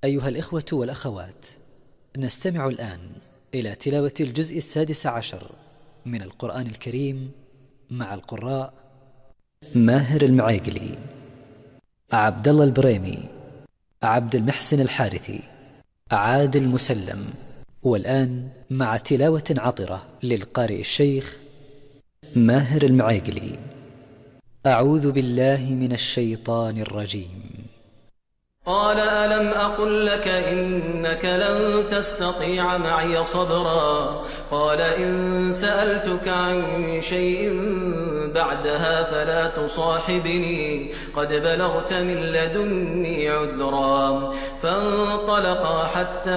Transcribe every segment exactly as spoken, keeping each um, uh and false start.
أيها الإخوة والأخوات، نستمع الآن إلى تلاوة الجزء السادس عشر من القرآن الكريم مع القراء ماهر المعيقلي، عبد الله البريمي، عبد المحسن الحارثي، عادل مسلم. والآن مع تلاوة عطرة للقارئ الشيخ ماهر المعيقلي. أعوذ بالله من الشيطان الرجيم. قال ألم أقل لك إنك لن تستطيع معي صبرا قال إن سألتك عن شيء بعدها فلا تصاحبني قد بلغت من لدني عذرا فانطلقا حتى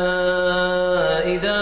إذا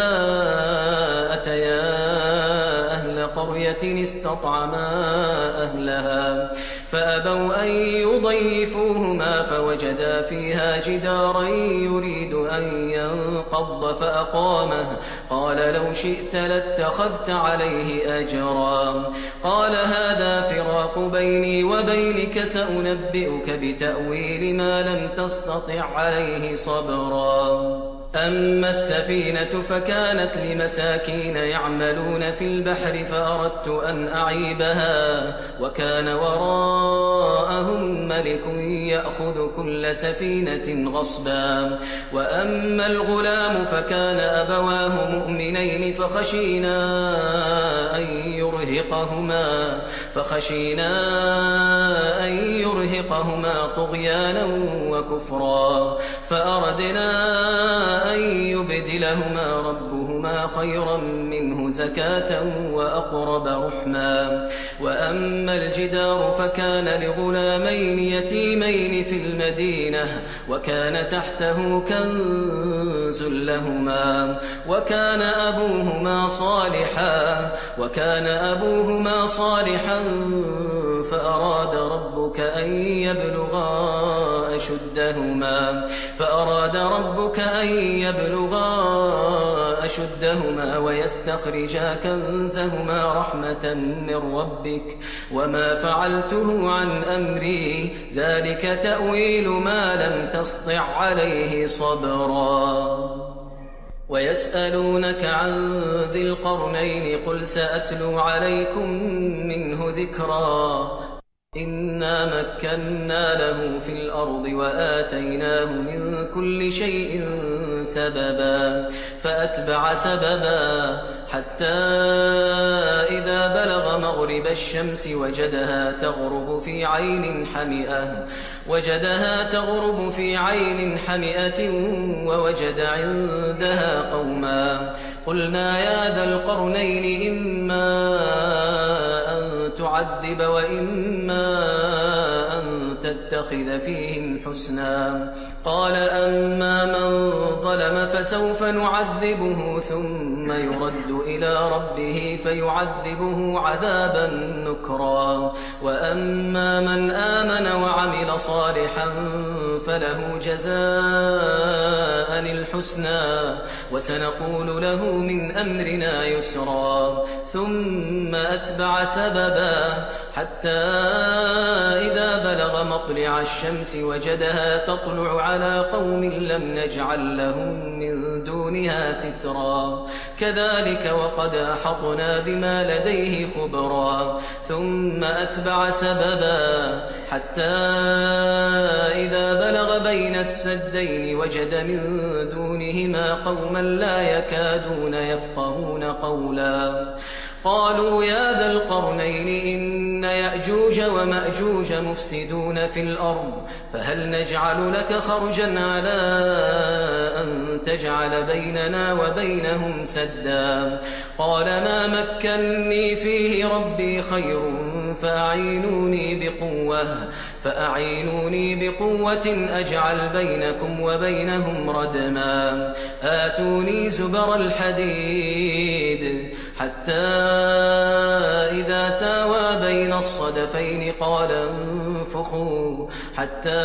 أتيا أهل قرية استطعما أهلها فأبوا أن يضيفوهما فوجدا فيها جدارا يريد أن ينقض فأقامه قال لو شئت لاتخذت عليه أجرا قال هذا فراق بيني وبينك سأنبئك بتأويل ما لم تستطع عليه صبرا أما السفينة فكانت لمساكين يعملون في البحر فأردت أن أعيبها وكان وراءهم ملك يأخذ كل سفينة غصبا وأما الغلام فكان أبواه مؤمنين فخشينا أن يرهقهما فخشينا أن يرهقهما طغيانا وكفرا فأردنا أن يبدلهما ربهما خيرا منه زكاة وأقرب رحما وأما الجدار فكان لغلامين يتيمين في المدينة وكان تحته كنز لهما وكان أبوهما صالحا وكان أبوهما صالحا فأراد ربك أن يبلغا أشدهما فأراد ربك أن يبلغا أشدهما ويستخرجا كنزهما رحمة من ربك وما فعلته عن أمري ذلك تأويل ما لم تسطع عليه صبرا ويسألونك عن ذي القرنين قل سأتلو عليكم منه ذكرا إنا مكنا له في الأرض وآتيناه من كل شيء سببا فأتبع سببا حتى إذا بلغ مغرب الشمس وجدها تغرب في عين حمئة وجدها تغرب في عين حمئة ووجد عندها قوما قلنا يا ذا القرنين إما أن تعذب وإما أن تتخذ فيهم حسنا قال أما من ظلم فسوف نعذبه ثم يرد إلى ربه فيعذبه عذابا نكرا وأما من آمن وعمل صالحا فله جزاء الحسنى وسنقول له من أمرنا يسرا ثم أتبع سببا حتى إذا بلغ مطلع الشمس وجدها تطلع على قوم لم نجعل لهم من دونها سترا كذلك وقد أحطنا بما لديه خبرا ثم أتبع سببا حتى إذا بلغ بين السدين وجد من دونهما قوما لا يكادون يفقهون قولا قالوا يا ذا القرنين إن يأجوج ومأجوج مفسدون في الأرض فهل نجعل لك خرجا على أن تجعل بيننا وبينهم سدا قال ما مكنني فيه ربي خير فأعينوني بقوة فأعينوني بقوة أجعل بينكم وبينهم ردما آتوني زبر الحديد حتى إذا ساوى بين الصدفين قال انفخوا حتى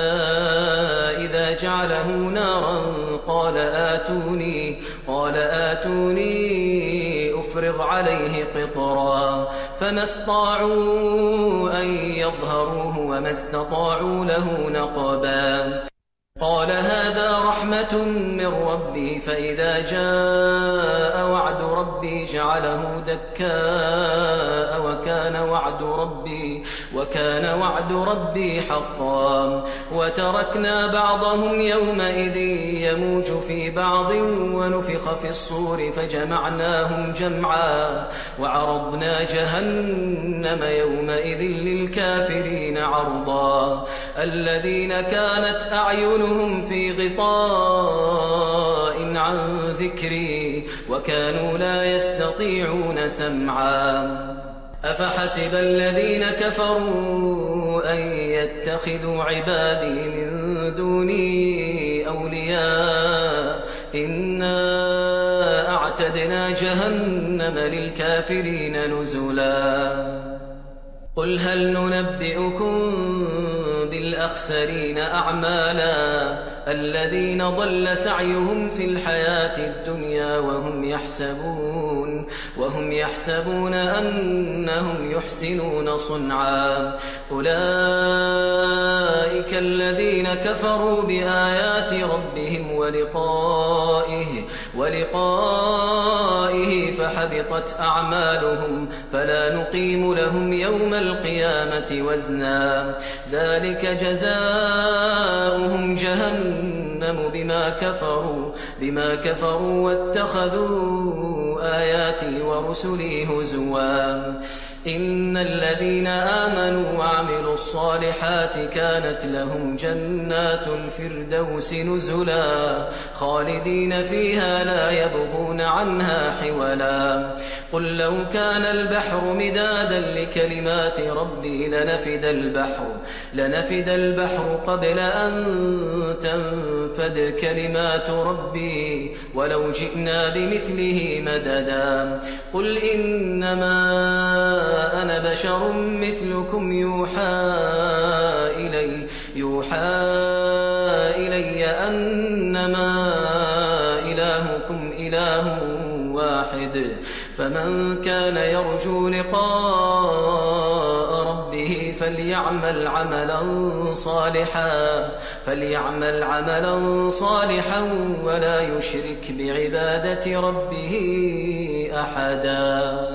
إذا جعله نارا قال آتوني قال آتوني أفرغ عليه قطرا فما استطاعوا أن يظهروه وما استطاعوا له نقبا قال هذا رحمة رحمة من ربي فإذا جاء وعد ربي جعله دكاء وكان وعد ربي وكان وعد ربي حقا وتركنا بعضهم يومئذ يموج في بعض ونفخ في الصور فجمعناهم جمعا وعرضنا جهنم يومئذ للكافرين عرضا الذين كانت أعينهم في غطاء عن ذكري وكانوا لا يستطيعون سمعا أفحسب الذين كفروا أن يتخذوا عبادي من دوني أولياء إنا أعتدنا جهنم للكافرين نزلا قل هل ننبئكم بالأخسرين أعمالا الذين ضل سعيهم في الحياة الدنيا وهم يحسبون وهم يحسبون أنهم يحسنون صنعا أولئك الذين كفروا بآيات ربهم ولقائه ولقائه فحبطت أعمالهم فلا نقيم لهم يوم القيامة وزنا ذلك جزاؤهم جهنم بما كفروا بما كفروا واتخذوا آياتي ورسلي هزوا إن الذين آمنوا وعملوا الصالحات كانت لهم جنات الفردوس نزلا خالدين فيها لا يبغون عنها حولا قل لو كان البحر مدادا لكلمات ربي لنفد البحر لنفد البحر قبل أن تنفد كلمات ربي ولو جئنا بمثله مددا قل إنما أنا بشر مثلكم يوحى إلي يوحى إلي أنما إلهكم إله واحد فمن كان يرجو لقاء ربه فليعمل عملا صالحا فليعمل عملا صالحا ولا يشرك بعبادة ربه أحدا.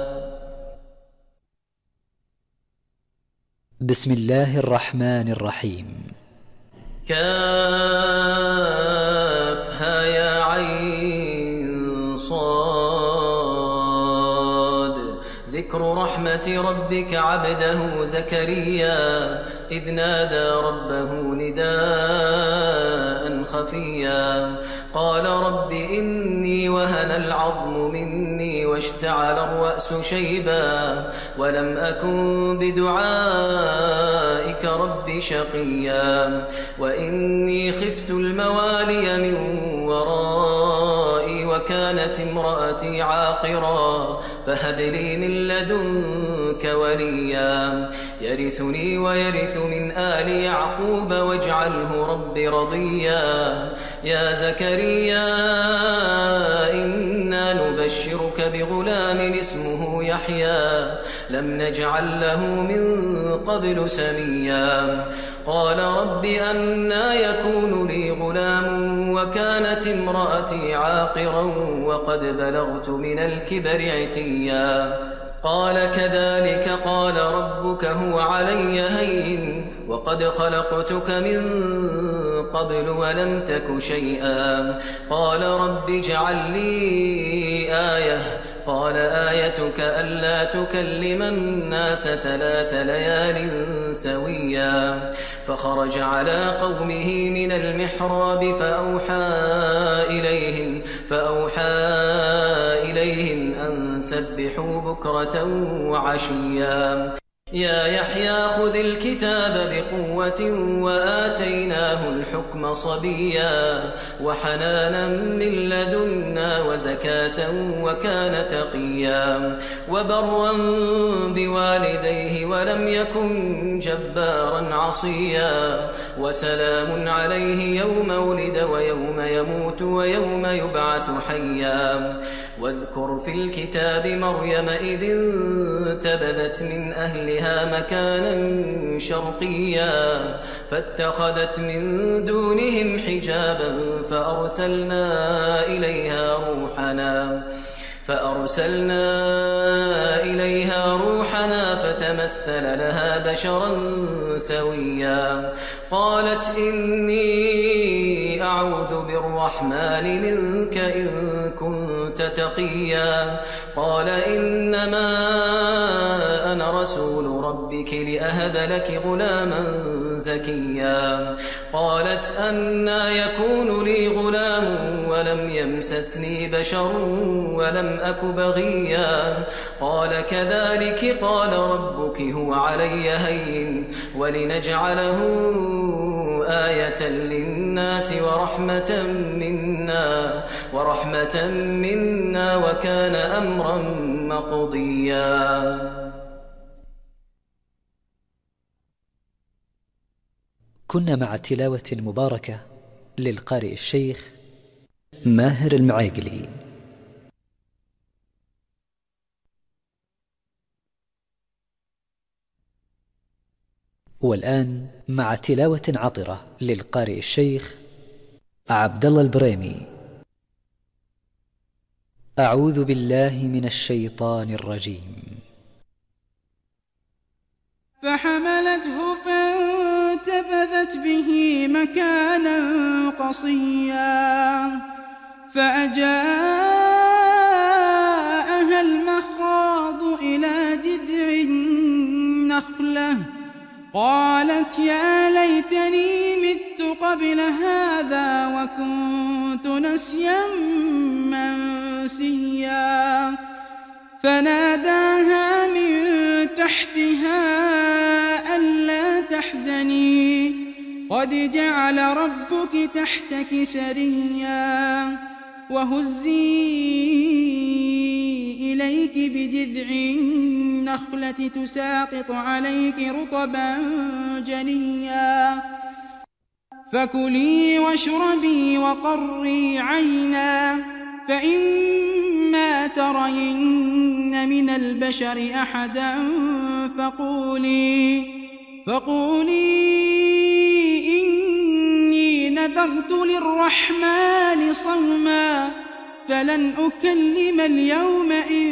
بسم الله الرحمن الرحيم. كافها يا عين صاد ذكر رحمة ربك عبده زكريا إذ نادى ربه نداء خفيا قال رب إني وهن العظم مني واشتعل الرأس شيبا ولم أكن بدعائك رب شقيا وإني خفت الموالي من ورائي وكانت امرأتي عاقرا فهب لي من لدنك وليا يرثني ويرث من آل يعقوب واجعله رب رضيا يا زكريا إنا نبشرك بغلام اسمه يحيى لم نجعل له من قبل سميا قال رب أنى يكون لي غلام وكانت امرأتي عاقرا وقد بلغت من الكبر عتيا قال كذلك قال ربك هو علي هين وقد خلقتك من قبل ولم تك شيئا قال رب اجعل لي آية قال آيتك ألا تكلم الناس ثلاث ليال سويا فخرج على قومه من المحراب فأوحى إليهم فأوحى إليهم أن سبحوا بكرة وعشيا يا يحيى خذ الكتاب بقوة وآتيناه الحكم صبيا وحنانا من لدنا وزكاة وكان تقيا وبرا بوالديه ولم يكن جبارا عصيا وسلام عليه يوم ولد ويوم يموت ويوم يبعث حيا واذكر في الكتاب مريم إذ انتبذت من أهلها إليها مكانا شرقيا فاتخذت من دونهم حجابا فأرسلنا إليها روحنا فأرسلنا إليها روحنا فتمثل لها بشرا سويا قالت إني أعوذ بالرحمن منك إن كنت تقيا قال إنما أنا رسول ربك لأهب لك غلاما زكيا قالت أنى يكون لي غلام ولم يمسسني بشر ولم أك بغيا قال كذلك قال ربك هو علي هين ولنجعله آية للناس ورحمة منا ورحمة منا وكان أمرا مقضيا. كنا مع التلاوة المباركة للقارئ الشيخ ماهر المعيقلي. والآن مع تلاوة عطرة للقارئ الشيخ عبد الله البريمي. أعوذ بالله من الشيطان الرجيم. فحملته فانتبذت به مكانا قصيا فأجاءها المخاض إلى جذع النخلة قالت يا ليتني مت قبل هذا وكنت نسيا منسيا فناداها من تحتها ألا تحزني قد جعل ربك تحتك سريا وهزي إليك بجذع النخلة تساقط عليك رطبا جنيا فكلي واشربي وقري عينا فإما ترين من البشر أحدا فقولي فقولي إني نذرت للرحمن صوما فلن أكلم اليوم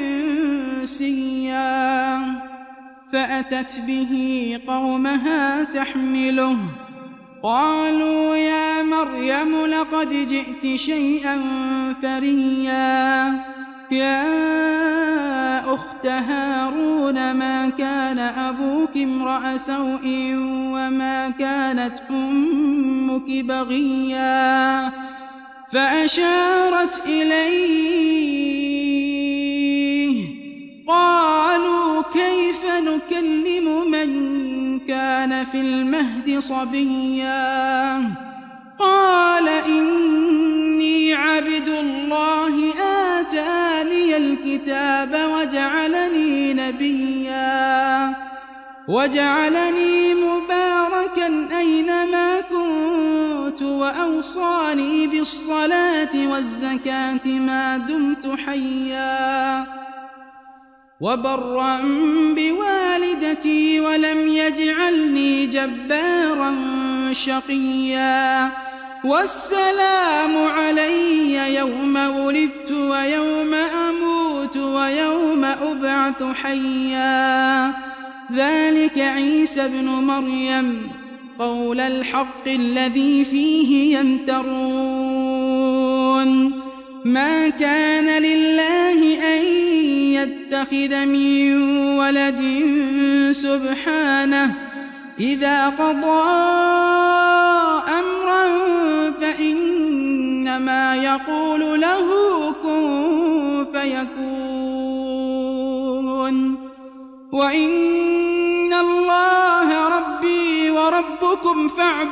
إنسيا فأتت به قومها تحمله قالوا يا مريم لقد جئت شيئا فريا يا أخت هارون ما كان أبوك امرأ سوء وما كانت أمك بغيا فأشارت إليه قالوا كيف نكلم من كان في المهد صبيا قال إني عبد الله آتاني الكتاب وجعلني نبيا وجعلني مباركا أينما كنت وأوصاني بالصلاة والزكاة ما دمت حيا وبرا بوالدتي ولم يجعلني جبارا شقيا والسلام علي يوم ولدت ويوم أموت ويوم أبعث حيا ذلك عيسى ابن مريم قول الحق الذي فيه يمترون ما كان لله أن يتخذ من ولد سبحانه إذا قضى أمرا فإنما يقول له كن فيكون وإن الله ربي وربكم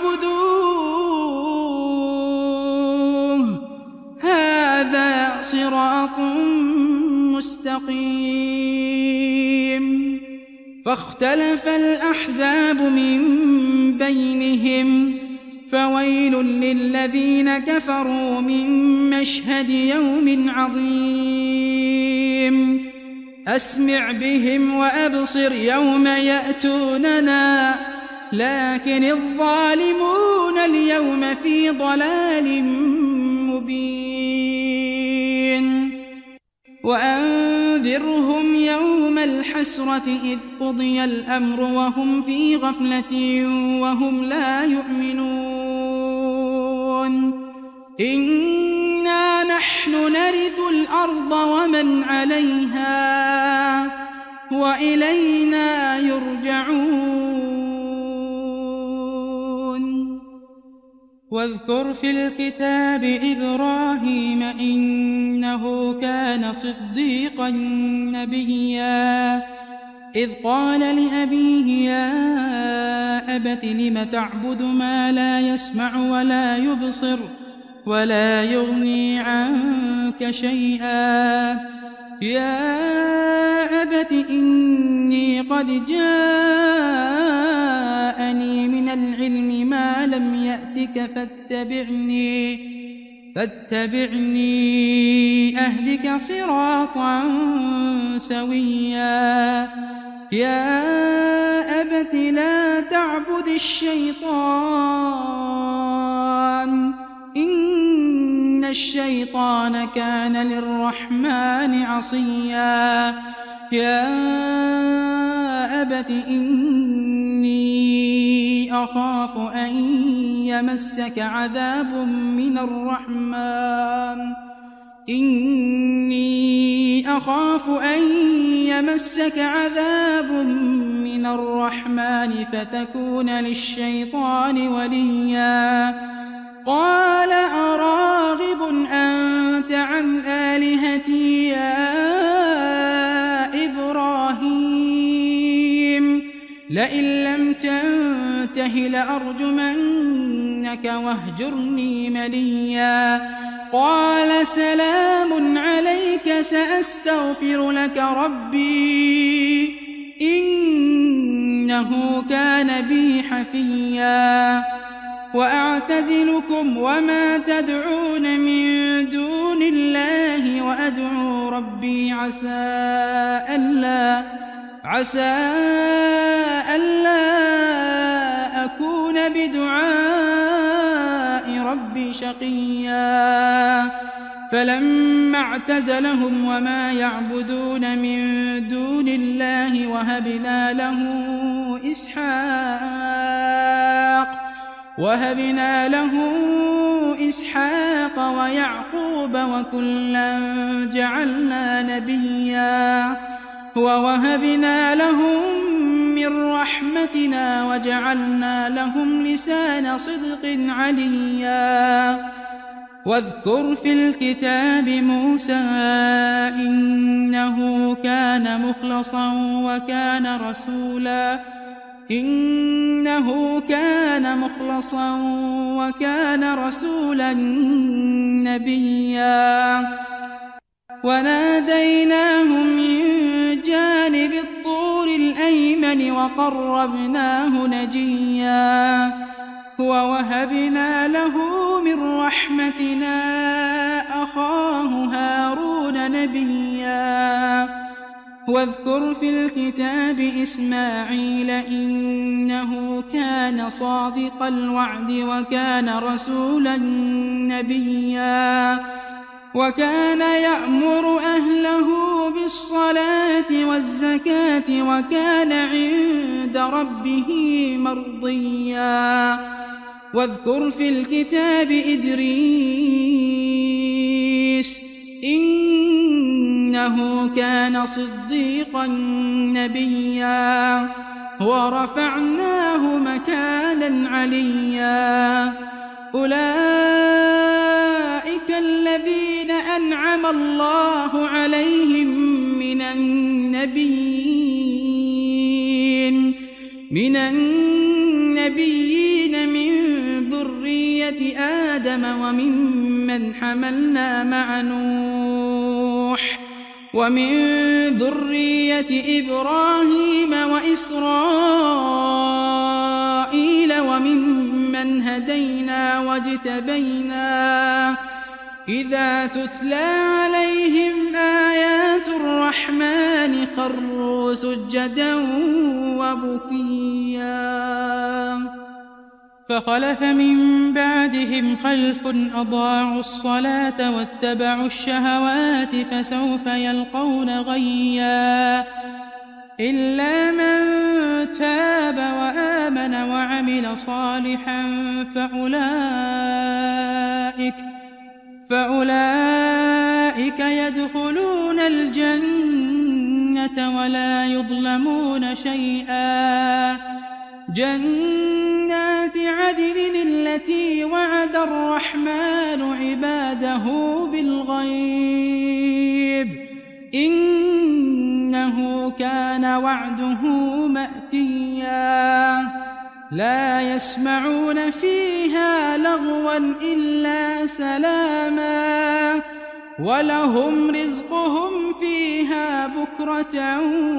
فاعبدوه هذا صراط مستقيم فاختلف الأحزاب من بينهم فويل للذين كفروا من مشهد يوم عظيم أسمع بهم وأبصر يوم يأتوننا لكن الظالمون اليوم في ضلال مبين وأنذرهم يوم الحسرة إذ قضي الأمر وهم في غفلة وهم لا يؤمنون إنا نحن نرث الأرض ومن عليها وإلينا يرجعون واذكر في الكتاب إبراهيم إنه كان صديقا نبيا إذ قال لأبيه يا أبت لم تعبد ما لا يسمع ولا يبصر ولا يغني عنك شيئا يا أبت إني قد جاءني من العلم ما لم يأتك فاتبعني فاتبعني أهدك صراطا سويا يا أبت لا تعبد الشيطان إن الشيطان كان للرحمن عصيا يا أبت إني أخاف أن يمسك عذاب من الرحمن إني أخاف أن يمسك عذاب من الرحمن فتكون للشيطان وليا قال أراغب أنت عن آلهتي يا إبراهيم لئن لم تنته لأرجمنك واهجرني مليا قال سلام عليك سأستغفر لك ربي إنه كان بي حفيا وأعتزلكم وما تدعون من دون الله وأدعو ربي عسى ألا عسى ألا أكون بدعاء ربي شقيا فلما اعتزلهم وما يعبدون من دون الله وهبنا له إسحاق وهبنا له إسحاق ويعقوب وكلا جعلنا نبيا ووهبنا لهم من رحمتنا وجعلنا لهم لسان صدق عليا واذكر في الكتاب موسى إنه كان مخلصا وكان رسولا إنه كان مخلصا وكان رسولا نبيا وناديناه من جانب الطور الأيمن وقربناه نجيا ووهبنا له من رحمتنا أخاه هارون نبيا واذكر في الكتاب إسماعيل إنه كان صادق الوعد وكان رسولا نبيا وكان يأمر أهله بالصلاة والزكاة وكان عند ربه مرضيا واذكر في الكتاب إدريس إنه كان صديقا نبيا ورفعناه مكانا عليا أولئك الذين أنعم الله عليهم من النبيين من النبيين من ذرية آدم وممن حملنا مع نوح ومن ذرية إبراهيم وإسرائيل وممن هدينا واجتبينا إذا تتلى عليهم آيات الرحمن خروا سجدا وبكيا فخلف من بعدهم خلف أضاعوا الصلاة واتبعوا الشهوات فسوف يلقون غيا إلا من تاب وآمن وعمل صالحا فأولئك فأولئك يدخلون الجنة ولا يظلمون شيئا جنات عدن التي وعد الرحمن عباده بالغيب إنه كان وعده مأتيا لا يسمعون فيها لغوا إلا سلاما ولهم رزقهم فيها بكرة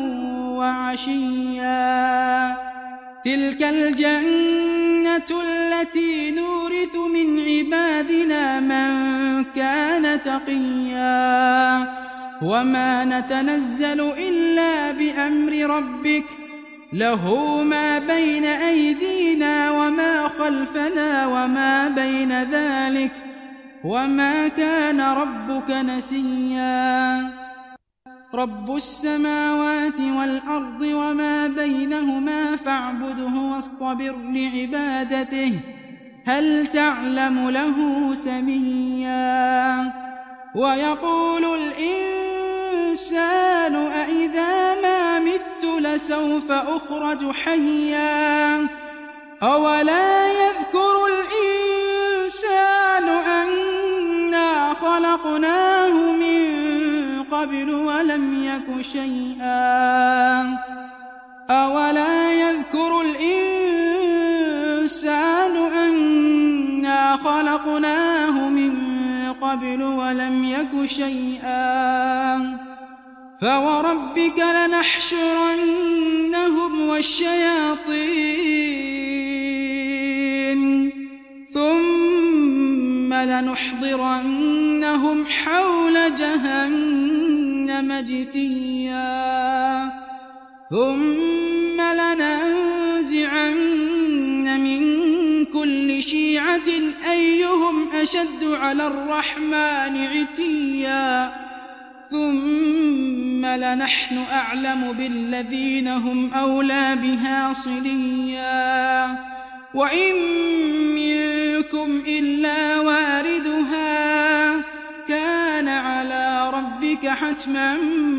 وعشيا تلك الجنة التي نورث من عبادنا من كان تقيا وما نتنزل إلا بأمر ربك له ما بين أيدينا وما خلفنا وما بين ذلك وما كان ربك نسيا رب السماوات والأرض وما بينهما فاعبده واصطبر لعبادته هل تعلم له سميا ويقول الإنسان أإذا ما مت لسوف أخرج حيا أولا يذكر الإنسان أنا خلقناه من قبل ولم يك شيئا أولا يذكر الإنسان أنا خلقناه من قبل ولم يك شيئا فوربك لنحشرنهم والشياطين ثم لنحضرنهم حول جهنم جثيا ثم لننزعن من كل شيعة أيهم أشد على الرحمن عتيا ثم لنحن أعلم بالذين هم أولى بها صليا وإن منكم إلا واردها كان على ربك حتما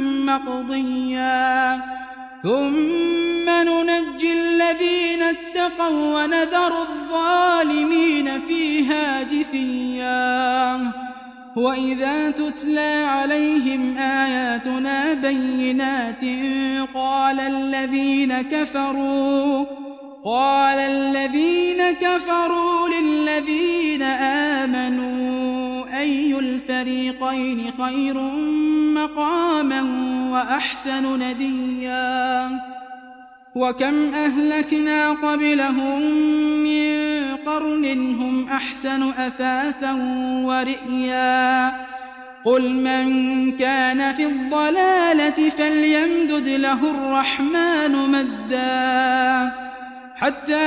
مقضيا ثم ننجي الذين اتقوا ونذر الظالمين فيها جثيا وإذا تتلى عليهم آياتنا بينات قال الذين كفروا قال الذين كفروا للذين آمنوا أي الفريقين خير مقاما وأحسن نديا وكم أهلكنا قبلهم من قرن هم أحسن أثاثا ورئيا قل من كان في الضلالة فليمدد له الرحمن مدا حتى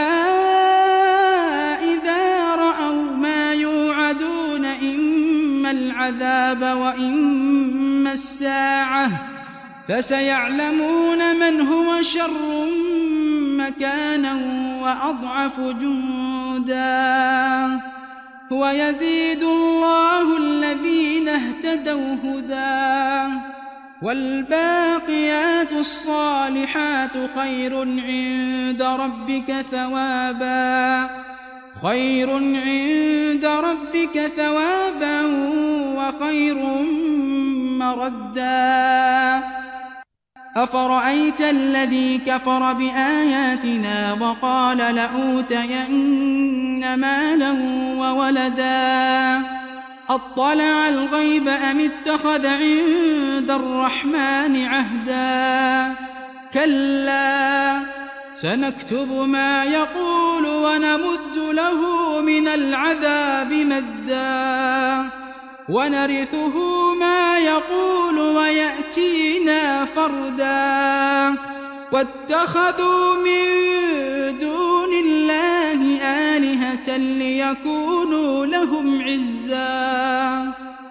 إذا رأوا ما يوعدون إما العذاب وإما الساعة فسيعلمون من هو شر مكانا وأضعف جندا ويزيد الله الذين اهتدوا هدى والباقيات الصالحات خير عند ربك ثوابا خير عند ربك ثوابا وخير مردا أفرأيت الذي كفر بآياتنا وقال لأوتين مالا وولدا أطلع الغيب أم اتخذ عند الرحمن عهدا كلا سنكتب ما يقول ونمد له من العذاب مدا ونرثه ما يقول ويأتينا فردا واتخذوا من دون الله آلهة ليكونوا لهم عزا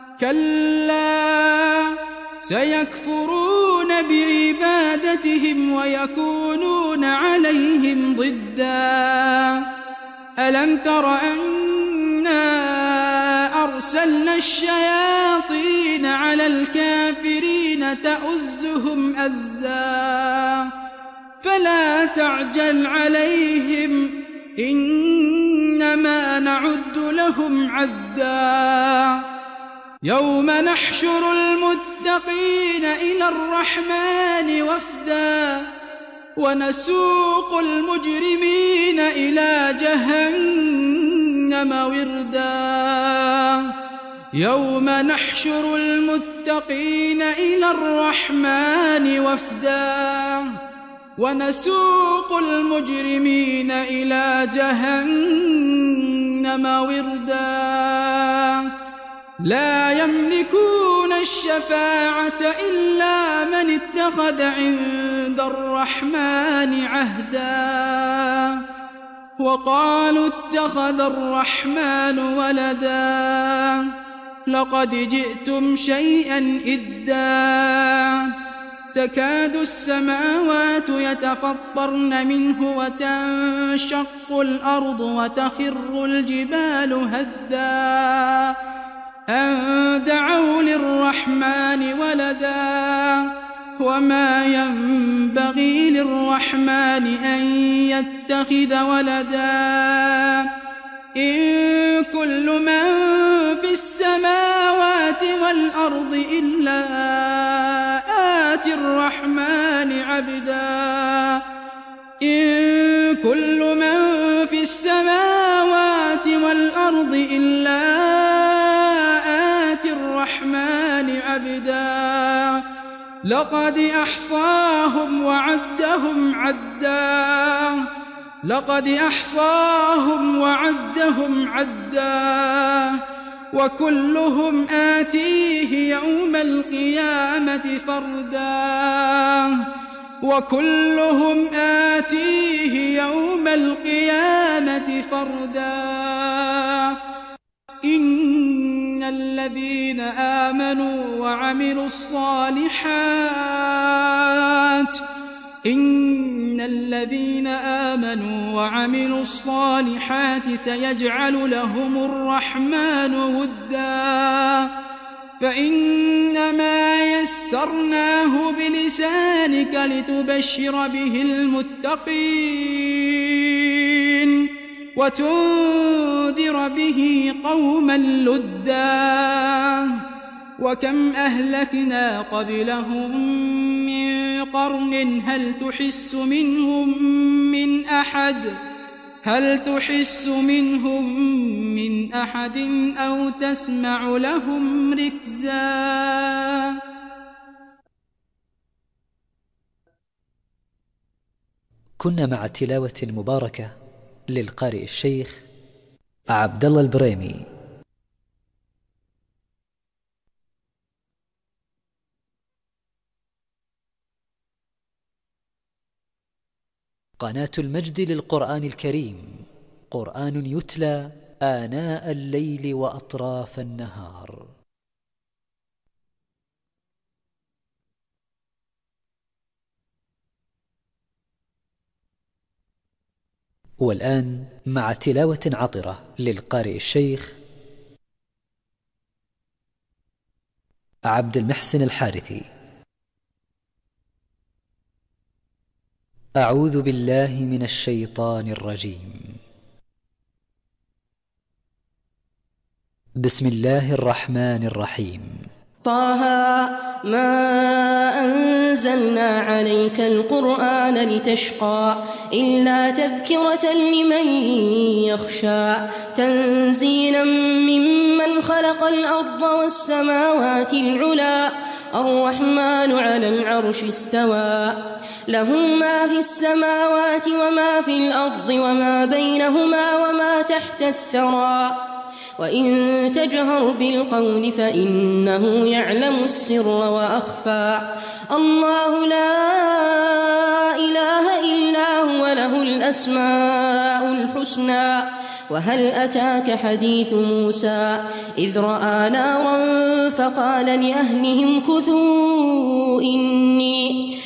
كلا سيكفرون بعبادتهم ويكونون عليهم ضدا ألم تر أنا أرسلنا الشياطين على الكافرين تؤزهم أزا فلا تعجل عليهم إنما نعد لهم عدا يوم نحشر المتقين إلى الرحمن وفدا ونسوق المجرمين إلى جهنم وردا يوم نحشر المتقين إلى الرحمن وفدا ونسوق المجرمين إلى جهنم وردا لا يملكون الشفاعة إلا من اتخذ عند الرحمن عهدا وقالوا اتخذ الرحمن ولدا لقد جئتم شيئا إدا تكاد السماوات يتفطرن منه وتنشق الأرض وتخر الجبال هدا أن دعوا للرحمن ولدا وما ينبغي للرحمن أن يتخذ ولدا إن كل من في السماوات والأرض إلا آتي الرحمن عبدا إن كل من في السماوات والأرض إلا آتي الرحمن عبدا لقد أحصاهم وعدهم عدا لقد أحصاهم وعدهم عدا وكلهم آتيه يوم القيامة فردا وكلهم آتيه يوم القيامة فردا إن الذين آمنوا وعملوا الصالحات إن الذين آمنوا وعملوا الصالحات سيجعل لهم الرحمن ودا فإنما يسرناه بلسانك لتبشر به المتقين وتنذر به قوما لدا وكم أهلكنا قبلهم من قرن هل تحس منهم من أحد هل تحس منهم من أحد أو تسمع لهم ركزا كنا مع تلاوة مباركة للقارئ الشيخ عبد الله البريمي. قناة المجد للقرآن الكريم، قرآن يتلى آناء الليل وأطراف النهار. والآن مع تلاوة عطرة للقارئ الشيخ عبد المحسن الحارثي. أعوذ بالله من الشيطان الرجيم. بسم الله الرحمن الرحيم. طه ما أنزلنا عليك القرآن لتشقى إلا تذكرة لمن يخشى تنزيلا ممن خلق الأرض والسماوات العلى الرحمن على العرش استوى له ما في السماوات وما في الأرض وما بينهما وما تحت الثرى وإن تجهر بالقول فإنه يعلم السر وأخفى الله لا إله إلا هو له الأسماء الحسنى وهل أتاك حديث موسى إذ رأى نارا فقال لأهلهم كثوا إني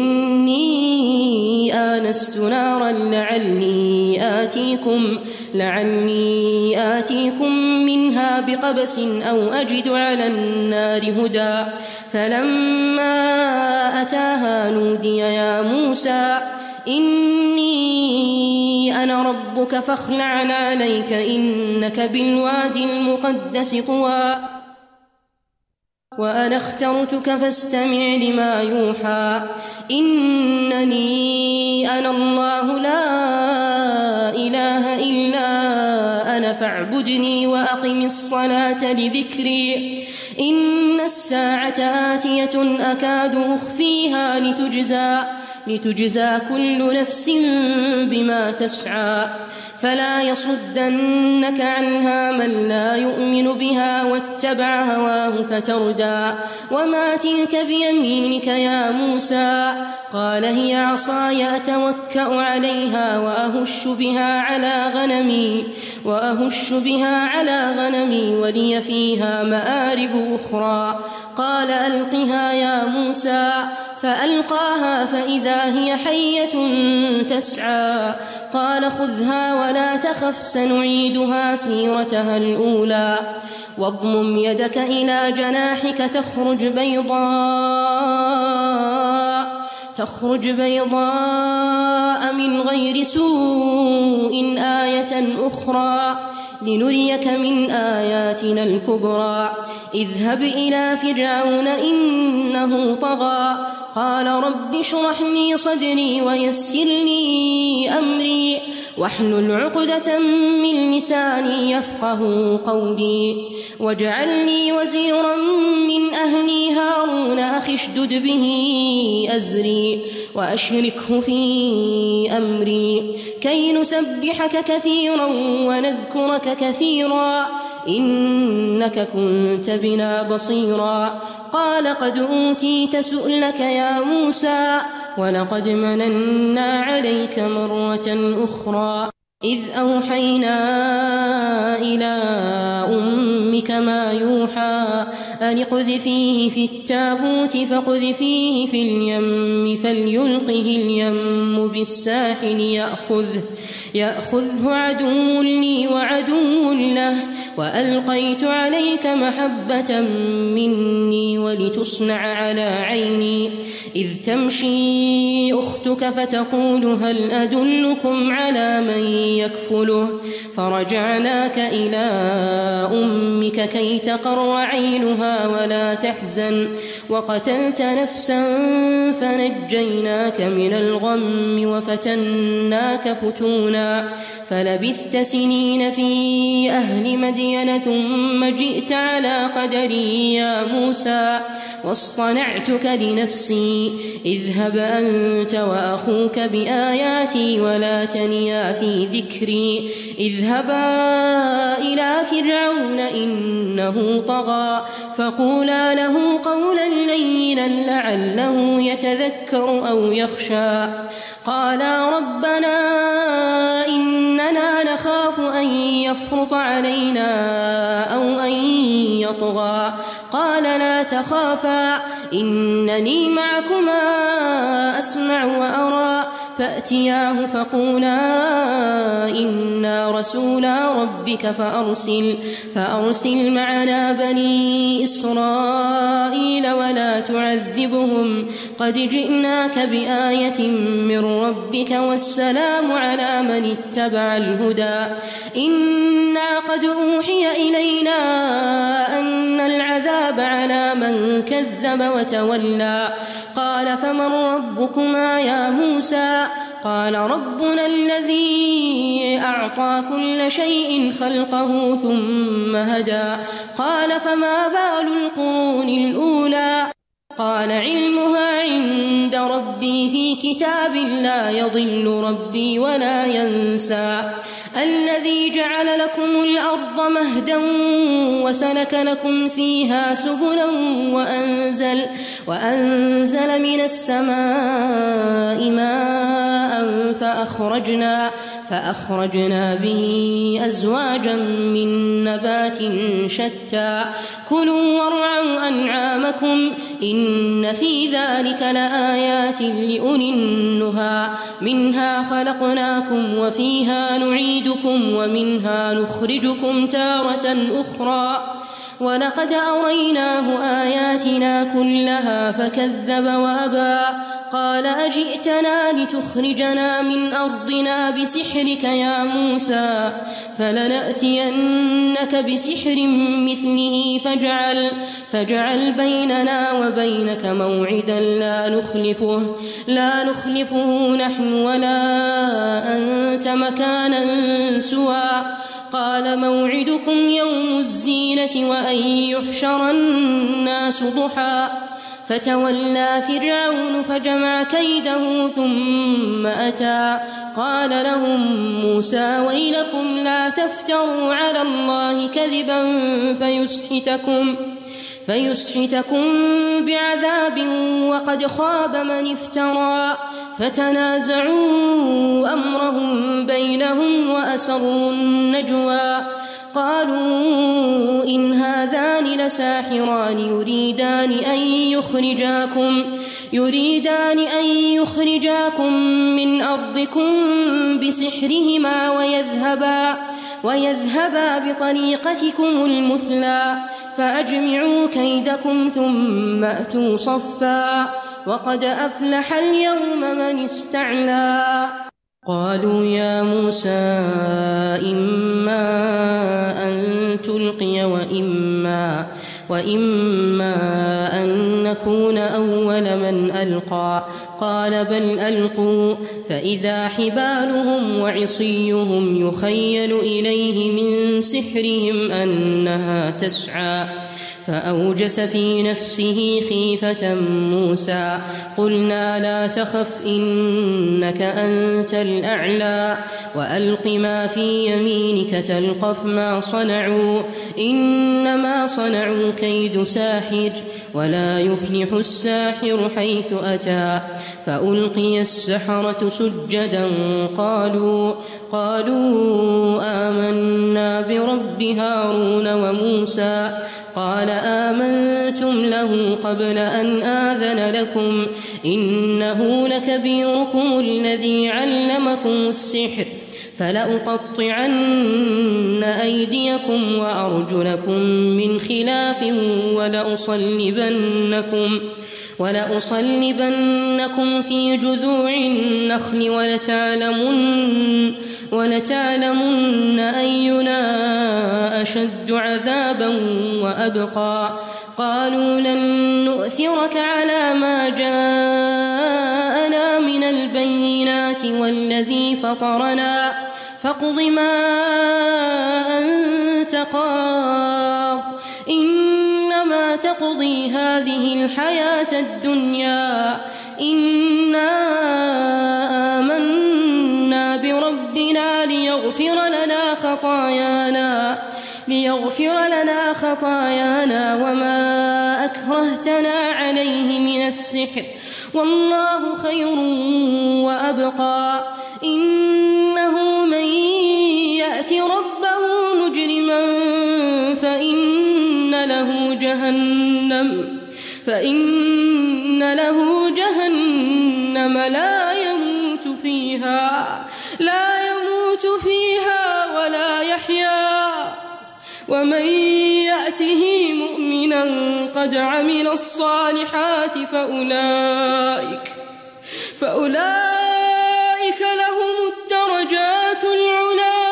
إني آنست نارا لعلي آتيكم لعلي آتيكم منها بقبس أو أجد على النار هدى فلما أتاها نودي يا موسى إني أنا ربك فاخلع عليك إنك بالوادي المقدس طوى وأنا اخترتك فاستمع لما يوحى إنني أنا الله لا إله إلا أنا فاعبدني وأقم الصلاة لذكري إن الساعة آتية أكاد أخفيها لتجزى لتجزى كل نفس بما تسعى فلا يصدنك عنها من لا يؤمن بها واتبع هواه فتردى وما تلك بيمينك يا موسى قال هي عصاي أتوكأ عليها وأهش بها على غنمي وأهش بها على غنمي ولي فيها مآرب أخرى قال ألقها يا موسى فألقاها فإذا هي حية تسعى قال خذها ولا تخف سنعيدها سيرتها الأولى واضمم يدك إلى جناحك تخرج بيضاء تخرج بيضاء من غير سوء آية أخرى لنريك من آياتنا الكبرى اذهب إلى فرعون إنه طغى قال رب اشرح لي صدري ويسر لي أمري واحلل عقدة من لساني يفقه قولي واجعل لي وزيرا من أهلي هارون أخي اشدد به أزري وأشركه في أمري كي نسبحك كثيرا ونذكرك كثيرا إنك كنت بنا بصيرا قال قد أوتيت سؤلك يا موسى ولقد مننا عليك مرة أخرى إذ أوحينا إلى أمك ما يوحى أن اقذفيه في التابوت فاقذفيه في اليم فليلقه اليم بالساحل يأخذه, يأخذه عدو لي وعدو له وألقيت عليك محبة مني ولتصنع على عيني إذ تمشي أختك فتقول هل أدلكم على من يكفله فرجعناك إلى أمك كي تقر عينها ولا تحزن وقتلت نفسا فنجيناك من الغم وفتناك فتونا فلبثت سنين في أهل مدين ثم جئت على قدري يا موسى واصطنعتك لنفسي اذهب أنت وأخوك بآياتي ولا تنيا في ذكري اذهبا إلى فرعون إنه طغى فقولا له قولا لينا لعله يتذكر أو يخشى قالا ربنا إننا نخاف أن يفرط علينا أو أن يطغى قال لا تخافا إنني معكما أسمع وأرى فأتياه فقولا إنا رسولا ربك فأرسل, فأرسل معنا بني إسرائيل ولا تعذبهم قد جئناك بآية من ربك والسلام على من اتبع الهدى إنا قد أوحي إلينا أن العذاب على من كذب وتولى قال فمن ربكما يا موسى قال ربنا الذي أعطى كل شيء خلقه ثم هدى قال فما بال القرون الأولى قال علمها عند ربي في كتاب لا يضل ربي ولا ينسى الذي جعل لكم الأرض مهدا وسلك لكم فيها سبلا وأنزل, وأنزل من السماء ماء فأخرجنا, فأخرجنا به أزواجا من نبات شتى كلوا وارعوا أنعامكم إن في ذلك لآيات لأولي النهى منها خلقناكم وفيها نعيدكم ومنها نخرجكم تارة أخرى ولقد أريناه آياتنا كلها فكذب وأبى قال أجئتنا لتخرجنا من أرضنا بسحرك يا موسى فلنأتينك بسحر مثله فاجعل, فاجعل بيننا وبينك موعدا لا نخلفه, لا نخلفه نحن ولا أنت مكانا سوى قال موعدكم يوم الزينة وأن يحشر الناس ضحى فتولى فرعون فجمع كيده ثم أتى قال لهم موسى ويلكم لا تفتروا على الله كذبا فيسحتكم فيسحتكم بعذاب وقد خاب من افترى فتنازعوا أمرهم بينهم وأسروا النجوى قالوا إن هذان لساحران يريدان أن يخرجاكم يريدان أن يخرجاكم من أرضكم بسحرهما ويذهبا ويذهبا بطريقتكم المثلى فأجمعوا كيدكم ثم أتوا صفا وقد أفلح اليوم من استعلى قالوا يا موسى إما أن تلقي وإما, وإما أن نكون أول من ألقى قال بل ألقوا فإذا حبالهم وعصيهم يخيل إليه من سحرهم أنها تسعى فأوجس في نفسه خيفة موسى قلنا لا تخف إنك أنت الأعلى وألق ما في يمينك تلقف ما صنعوا إنما صنعوا كيد ساحر ولا يفلح الساحر حيث أتى فألقي السحرة سجدا قالوا, قالوا آمنا برب هارون وموسى قال آمنتم له قبل أن آذن لكم إنه لكبيركم الذي علمكم السحر فلأقطعن أيديكم وأرجلكم من خلاف ولأصلبنكم, ولأصلبنكم في جذوع النخل ولتعلمن, ولتعلمن أينا أشد عذابا وأبقى قالوا لن نؤثرك على ما جاءنا من البينات والذي فطرنا فاقض ما أنت قاض إنما تقضي هذه الحياة الدنيا إنا آمنا بربنا ليغفر لنا خطايانا ليغفر لنا خطايانا وما أكرهتنا عليه من السحر والله خير وأبقى إنه من يأت ربه مجرما فإن له جهنم فإن له جهنم لا يموت فيها لا يموت فيها ولا يحيا ومن يأته مؤمنا قد عمل الصالحات فأولئك فأولئك لهم الدرجات العلى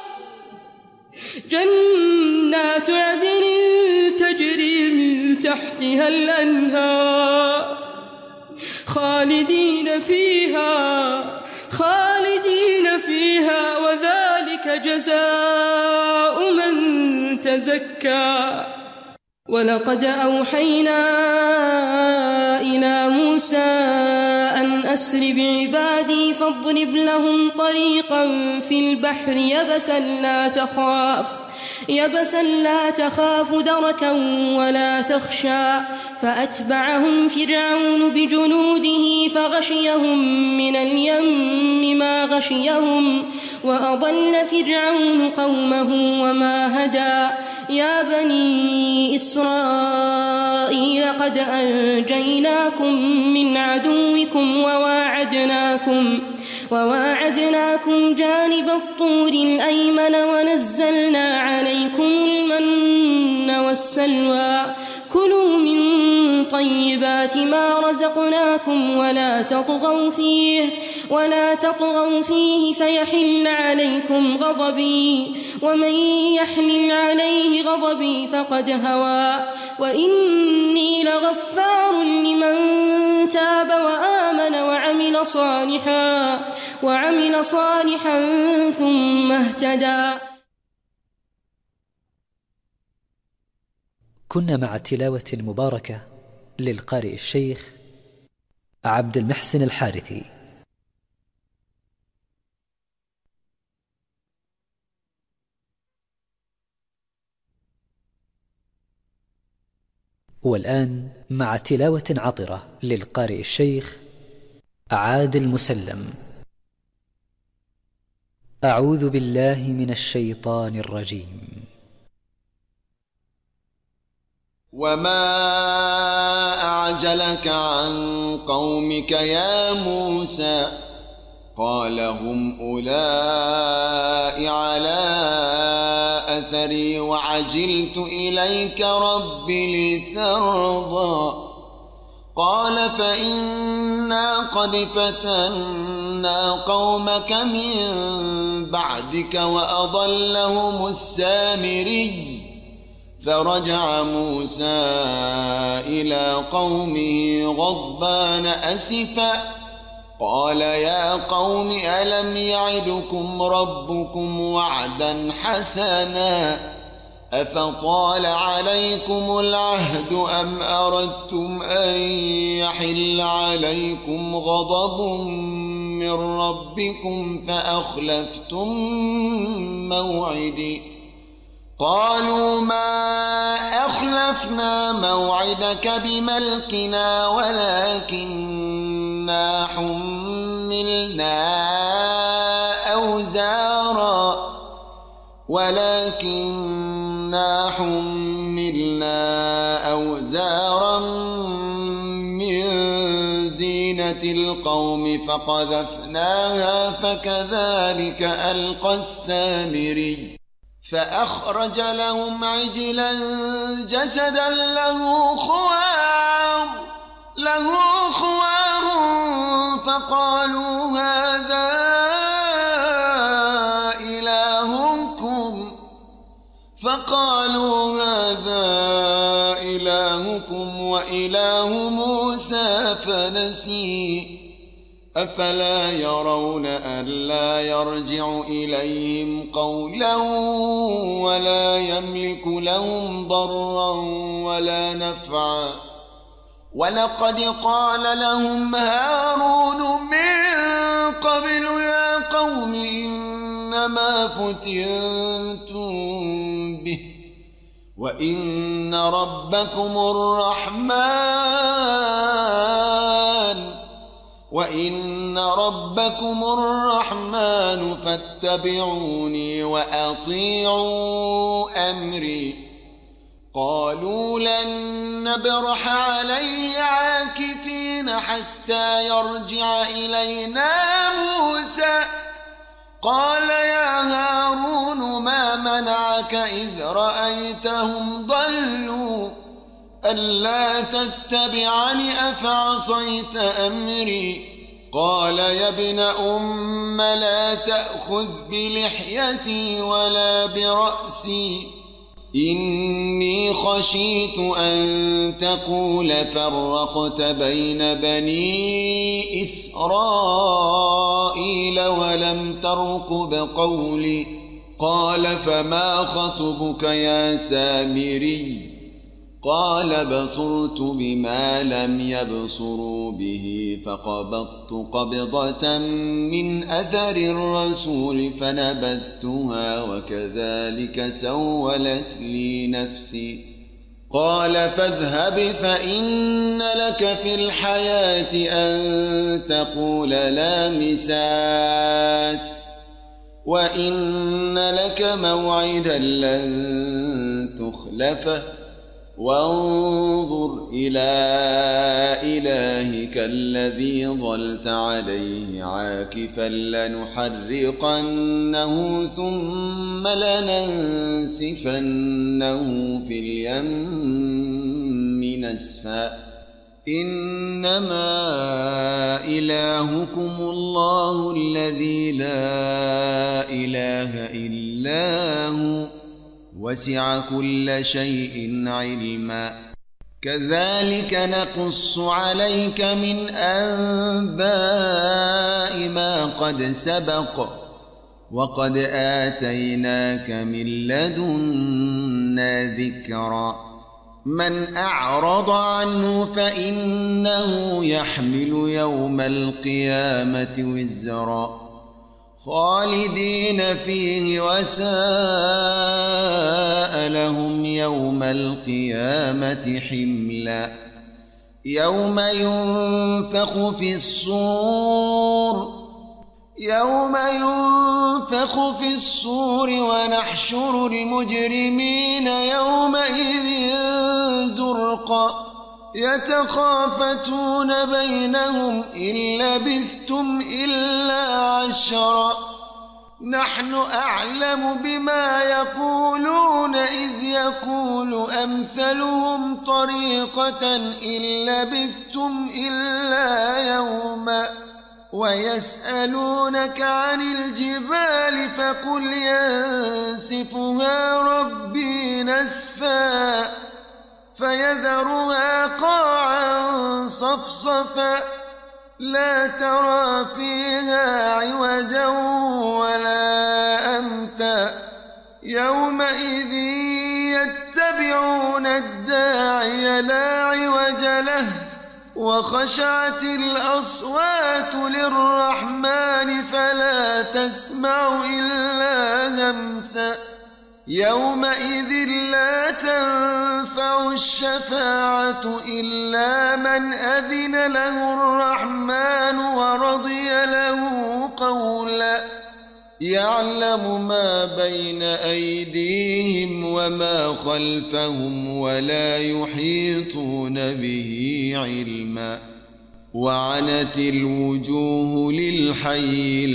جنات عدن تجري من تحتها الأنهار خالدين فيها خالدين فيها وذلك جزاء من تزكى ولقد أوحينا إلى موسى أن أسر بعبادي فاضرب لهم طريقا في البحر يبسا لا تخاف يبسا لا تخاف دركا ولا تخشى فأتبعهم فرعون بجنوده فغشيهم من اليم ما غشيهم وأضل فرعون قومه وما هدى يا بني إسرائيل قد أنجيناكم من عدوكم وواعدناكم وواعدناكم جانب الطور الأيمن ونزلنا عليكم المن والسلوى كلوا من طيبات ما رزقناكم ولا تطغوا فيه ولا تطغوا فيه فيحل عليكم غضبي ومن يحلل عليه غضبي فقد هوى وإني لغفار لمن تاب وآمن وعمل صالحا وعمل صالحا ثم اهتدى. كنا مع التلاوة المباركة للقارئ الشيخ عبد المحسن الحارثي. والآن مع تلاوة عطرة للقارئ الشيخ عادل مسلم. أعوذ بالله من الشيطان الرجيم. وما أعجلك عن قومك يا موسى قال هم أولئك على أثري وعجلت إليك رب لترضى قال فإنا قد فتنا قومك من بعدك وأضلهم السامري فرجع موسى إلى قومه غضبان أسفا قال يا قوم ألم يعدكم ربكم وعدا حسنا أفطال عليكم العهد أم أردتم أن يحل عليكم غضب من ربكم فأخلفتم موعدي قالوا ما أخلفنا موعدك بملكنا ولكننا حملنا أوزارا ولكننا حملنا أوزارا من زينة القوم فقذفناها فكذلك ألقى السامري فأخرج لهم عجلا جسدا له خوار له خوار فقالوا هذا إلهكم فقالوا هذا إلهكم وإله موسى فنسي أفلا يرون ألا يرجع إليهم قولا ولا يملك لهم ضرا ولا نفعا ولقد قال لهم هارون من قبل يا قوم إنما فتنتم به وإن ربكم الرحمن وإن ربكم الرحمن فاتبعوني وأطيعوا أمري قالوا لن نبرح عليه عاكفين حتى يرجع إلينا موسى قال يا هارون ما منعك إذ رأيتهم ضلوا ألا تتبعني أفعصيت أمري قال يا ابن أم لا تأخذ بلحيتي ولا برأسي إني خشيت أن تقول فرقت بين بني إسرائيل ولم ترقب قولي قال فما خطبك يا سامري قال بصرت بما لم يبصروا به فقبضت قبضة من أثر الرسول فنبذتها وكذلك سولت لي نفسي. قال فاذهب فإن لك في الحياة أن تقول لا مساس وإن لك موعدا لن تخلفه وانظر إلى إلهك الذي ظلت عليه عاكفا لنحرقنه ثم لننسفنه في اليم نسفا. إنما إلهكم الله الذي لا إله إلا هو وسع كل شيء علما. كذلك نقص عليك من أنباء ما قد سبق وقد آتيناك من لدنا ذكرا. من أعرض عنه فإنه يحمل يوم القيامة وزرا خالدين فيه وساء لهم يوم القيامة حملا. يوم ينفخ في الصور يوم ينفخ في الصور ونحشر المجرمين يومئذ زرقا يتخافتون بينهم إن لبثتم إلا عشرا نحن أعلم بما يقولون إذ يقول أمثلهم طريقة إن لبثتم إلا يوما ويسألونك عن الجبال فقل ينسفها ربي نسفا فيذرها قاعا صفصفا لا ترى فيها عوجا ولا أمتا. يومئذ يتبعون الداعي لا عوج له وخشعت الأصوات للرحمن فلا تسمع إلا همسا. يومئذ لا تنفع الشفاعة إلا من أذن له الرحمن ورضي له قولا. يعلم ما بين أيديهم وما خلفهم ولا يحيطون به علما. وعنت الوجوه للحي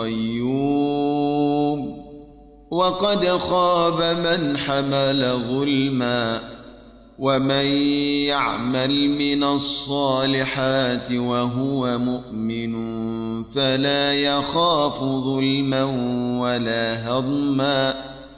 القيوم وقد خاب من حمل ظلما. ومن يعمل من الصالحات وهو مؤمن فلا يخاف ظلما ولا هضما.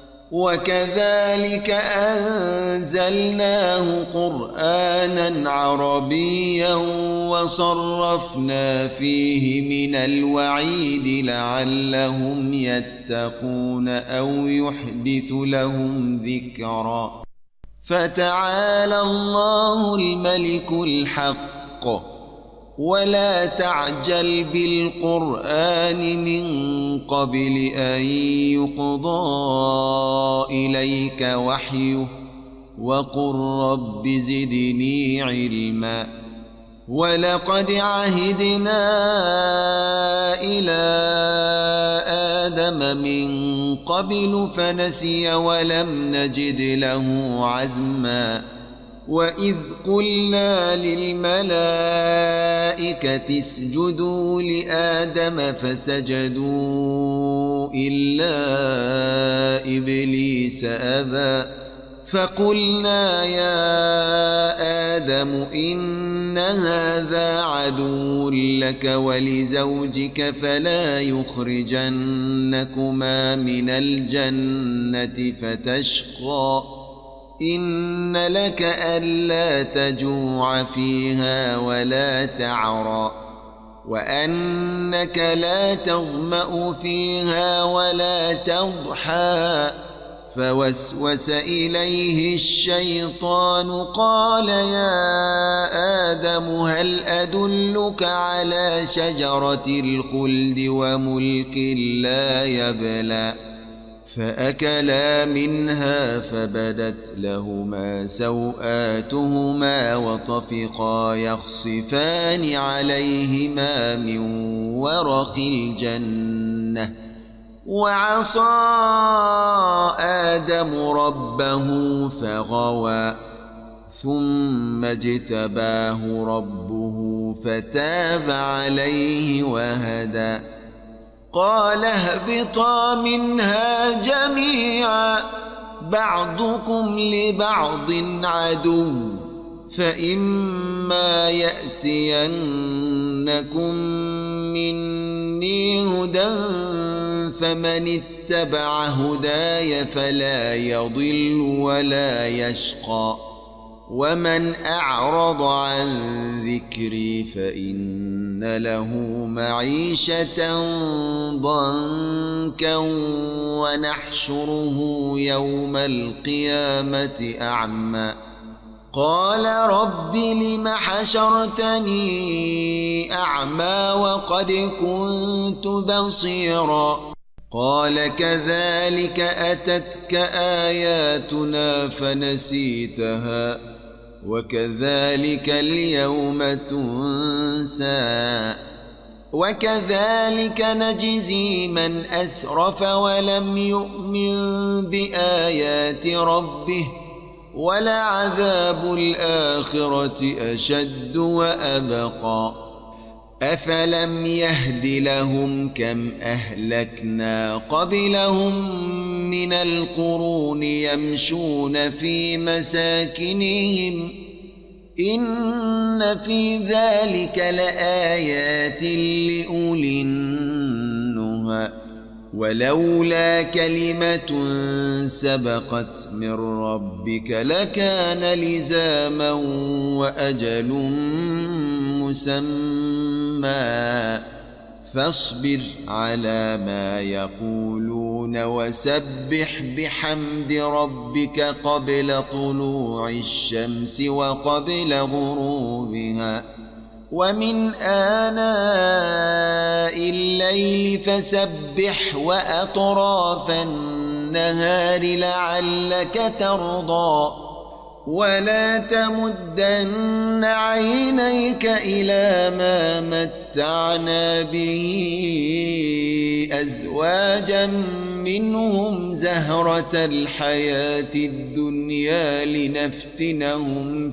وكذلك أنزلناه قرآنا عربيا وصرفنا فيه من الوعيد لعلهم يتقون أو يحدث لهم ذكرا. فتعالى الله الملك الحق ولا تعجل بالقرآن من قبل أن يقضى إليك وحيه وقل رب زدني علما. ولقد عهدنا إلى آدم من قبل فنسي ولم نجد له عزما. وإذ قلنا للملائكة اسجدوا لآدم فسجدوا إلا إبليس أبى فقلنا يا آدم إن هذا عدو لك ولزوجك فلا يخرجنكما من الجنة فتشقى. إن لك ألا تجوع فيها ولا تعرى وأنك لا تظمأ فيها ولا تضحى فوسوس إليه الشيطان قال يا آدم هل أدلك على شجرة الخلد وملك لا يبلى فأكلا منها فبدت لهما سوآتهما وطفقا يخصفان عليهما من ورق الجنة وعصى آدم ربه فغوى ثم اجتباه ربه فتاب عليه وهدى قال اهبطا منها جميعا بعضكم لبعض عدو فإما يأتينكم مني هدى فمن اتبع هداي فلا يضل ولا يشقى ومن أعرض عن ذكري فإن له معيشة ضنكا ونحشره يوم القيامة أعمى قال رب لم حشرتني أعمى وقد كنت بصيرا قال كذلك أتتك آياتنا فنسيتها وكذلك اليوم تنسى وكذلك نجزي من أسرف ولم يؤمن بآيات ربه ولعذاب الآخرة أشد وأبقى أفلم يهد لهم كم أهلكنا قبلهم من القرون يمشون في مساكنهم إن في ذلك لآيات لأولي النهى ولولا كلمة سبقت من ربك لكان لزاما وأجل مسمى فاصبر على ما يقولون وسبح بحمد ربك قبل طلوع الشمس وقبل غروبها ومن آناء الليل فسبح وأطراف النهار لعلك ترضى ولا تمدن عينيك إلى ما متعنا به أزواجا منهم زهرة الحياة الدنيا لنفتنهم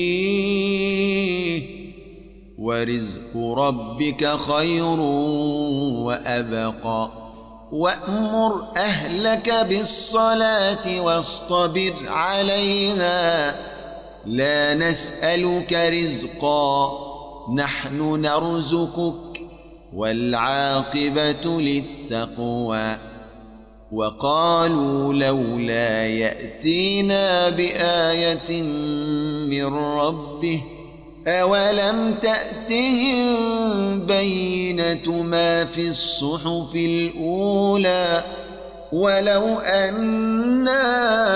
فيه ورزق ربك خير وأبقى وأمر أهلك بالصلاة واصطبر عليها لا نسألك رزقا نحن نرزقك والعاقبة للتقوى وقالوا لولا يأتينا بآية من ربه أولم تأتهم بينة ما في الصحف الأولى ولو أنا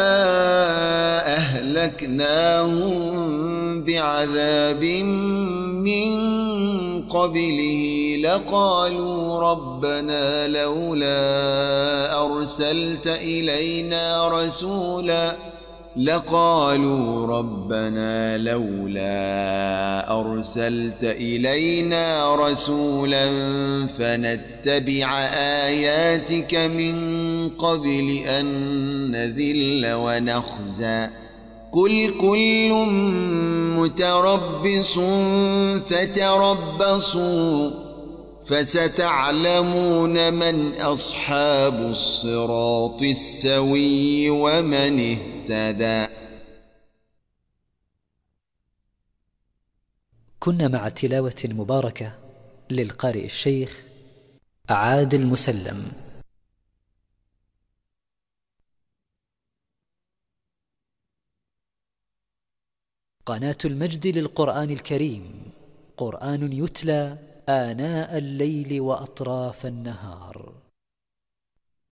أهلكناهم بعذاب من قبله لقالوا ربنا لولا أرسلت إلينا رسولا لقالوا ربنا لولا أرسلت إلينا رسولا فنتبع آياتك من قبل أن نذل ونخزى قل كل متربص فتربصوا فستعلمون من أصحاب الصراط السوي ومن اهتدى. كنا مع تلاوة مباركة للقارئ الشيخ عادل مسلم. قناة المجد للقرآن الكريم، قرآن يتلى آناء الليل وأطراف النهار.